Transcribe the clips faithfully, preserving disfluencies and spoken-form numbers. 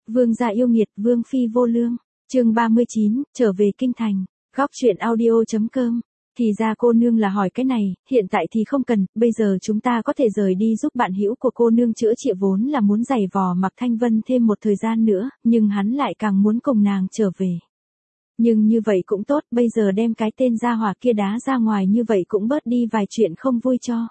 Vương gia yêu nghiệt, vương phi vô lương. Chương ba mươi chín, trở về kinh thành. Góc truyện audio.com. Thì ra cô nương là hỏi cái này, hiện tại thì không cần, bây giờ chúng ta có thể rời đi giúp bạn hữu của cô nương chữa trị, vốn là muốn giày vò Mạc Thanh Vân thêm một thời gian nữa, nhưng hắn lại càng muốn cùng nàng trở về. Nhưng như vậy cũng tốt, bây giờ đem cái tên gia hỏa kia đá ra ngoài như vậy cũng bớt đi vài chuyện không vui cho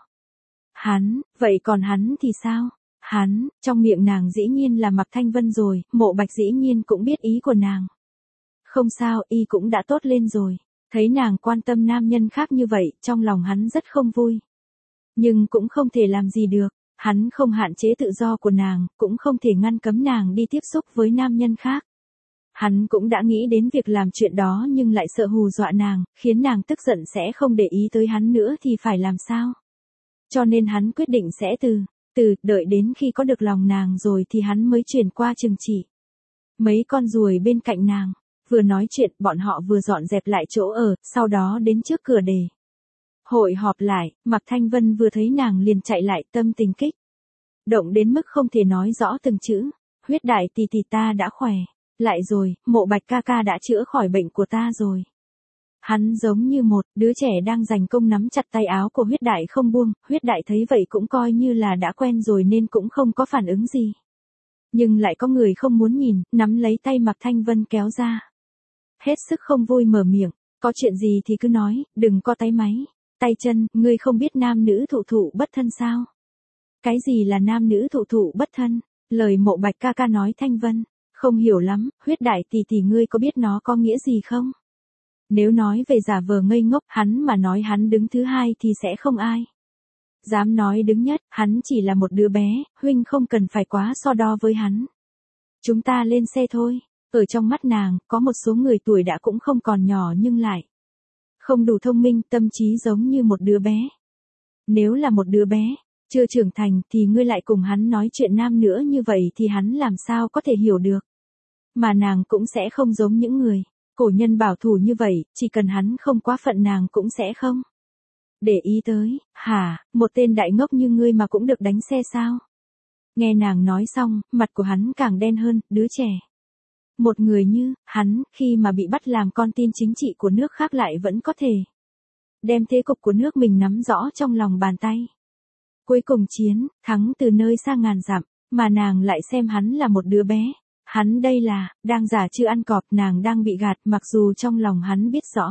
hắn. Vậy còn hắn thì sao? Hắn, trong miệng nàng dĩ nhiên là Mạc Thanh Vân rồi, Mộ Bạch dĩ nhiên cũng biết ý của nàng. Không sao, y cũng đã tốt lên rồi. Thấy nàng quan tâm nam nhân khác như vậy, trong lòng hắn rất không vui. Nhưng cũng không thể làm gì được, hắn không hạn chế tự do của nàng, cũng không thể ngăn cấm nàng đi tiếp xúc với nam nhân khác. Hắn cũng đã nghĩ đến việc làm chuyện đó nhưng lại sợ hù dọa nàng, khiến nàng tức giận sẽ không để ý tới hắn nữa thì phải làm sao? Cho nên hắn quyết định sẽ từ, từ, đợi đến khi có được lòng nàng rồi thì hắn mới chuyển qua trừng trị mấy con ruồi bên cạnh nàng. Vừa nói chuyện, bọn họ vừa dọn dẹp lại chỗ ở, sau đó đến trước cửa đề hội họp lại. Mạc Thanh Vân vừa thấy nàng liền chạy lại, tâm tình kích động đến mức không thể nói rõ từng chữ. Huyết Đại tỷ tỷ ta đã khỏe lại rồi, Mộ Bạch ca ca đã chữa khỏi bệnh của ta rồi. Hắn giống như một đứa trẻ đang giành công nắm chặt tay áo của Huyết Đại không buông. Huyết Đại thấy vậy cũng coi như là đã quen rồi nên cũng không có phản ứng gì. Nhưng lại có người không muốn nhìn, nắm lấy tay Mạc Thanh Vân kéo ra. Hết sức không vui mở miệng, có chuyện gì thì cứ nói, đừng có táy máy, tay chân, ngươi không biết nam nữ thụ thụ bất thân sao? Cái gì là nam nữ thụ thụ bất thân? Lời Mộ Bạch ca ca nói Thanh Vân, không hiểu lắm. Huyết Đại tỷ tỷ ngươi có biết nó có nghĩa gì không? Nếu nói về giả vờ ngây ngốc, hắn mà nói hắn đứng thứ hai thì sẽ không ai dám nói đứng nhất, hắn chỉ là một đứa bé, huynh không cần phải quá so đo với hắn. Chúng ta lên xe thôi. Ở trong mắt nàng, có một số người tuổi đã cũng không còn nhỏ nhưng lại không đủ thông minh, tâm trí giống như một đứa bé. Nếu là một đứa bé, chưa trưởng thành thì ngươi lại cùng hắn nói chuyện nam nữa như vậy thì hắn làm sao có thể hiểu được. Mà nàng cũng sẽ không giống những người cổ nhân bảo thủ như vậy, chỉ cần hắn không quá phận nàng cũng sẽ không để ý tới. Hả, một tên đại ngốc như ngươi mà cũng được đánh xe sao? Nghe nàng nói xong, mặt của hắn càng đen hơn. Đứa trẻ, một người như hắn, khi mà bị bắt làm con tin chính trị của nước khác lại vẫn có thể đem thế cục của nước mình nắm rõ trong lòng bàn tay. Cuối cùng chiến thắng từ nơi xa ngàn dặm, mà nàng lại xem hắn là một đứa bé. Hắn đây là đang giả chưa ăn cọp, nàng đang bị gạt, mặc dù trong lòng hắn biết rõ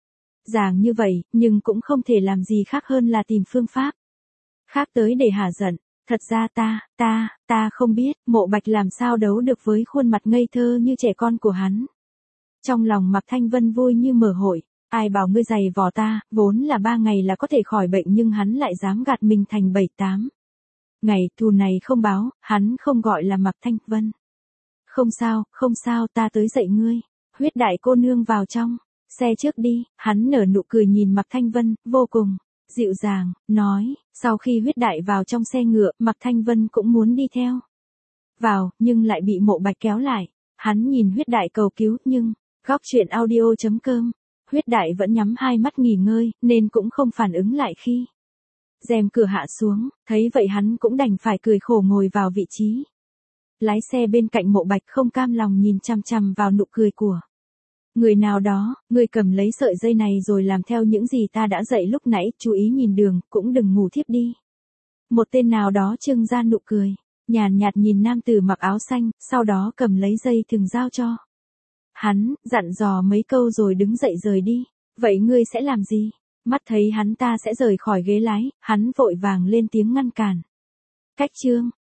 ràng như vậy, nhưng cũng không thể làm gì khác hơn là tìm phương pháp khác tới để hả giận. Thật ra ta, ta, ta không biết, Mộ Bạch làm sao đấu được với khuôn mặt ngây thơ như trẻ con của hắn. Trong lòng Mạc Thanh Vân vui như mở hội, ai bảo ngươi giày vò ta, vốn là ba ngày là có thể khỏi bệnh nhưng hắn lại dám gạt mình thành bảy tám ngày, thù này không báo, hắn không gọi là Mạc Thanh Vân. Không sao, không sao, ta tới dạy ngươi. Huyết Đại cô nương vào trong xe trước đi. Hắn nở nụ cười nhìn Mạc Thanh Vân, vô cùng dịu dàng, nói. Sau khi Huyết Đại vào trong xe ngựa, Mạc Thanh Vân cũng muốn đi theo vào, nhưng lại bị Mộ Bạch kéo lại. Hắn nhìn Huyết Đại cầu cứu, nhưng góc truyện audio.com. Huyết Đại vẫn nhắm hai mắt nghỉ ngơi, nên cũng không phản ứng lại khi rèm cửa hạ xuống. Thấy vậy hắn cũng đành phải cười khổ ngồi vào vị trí lái xe bên cạnh Mộ Bạch, không cam lòng nhìn chằm chằm vào nụ cười của người nào đó. Người cầm lấy sợi dây này rồi làm theo những gì ta đã dạy lúc nãy, chú ý nhìn đường, cũng đừng ngủ thiếp đi. Một tên nào đó trưng ra nụ cười nhàn nhạt nhìn nam tử mặc áo xanh, sau đó cầm lấy dây thừng giao cho hắn, dặn dò mấy câu rồi đứng dậy rời đi. Vậy ngươi sẽ làm gì? Mắt thấy hắn ta sẽ rời khỏi ghế lái, hắn vội vàng lên tiếng ngăn cản. Cách chương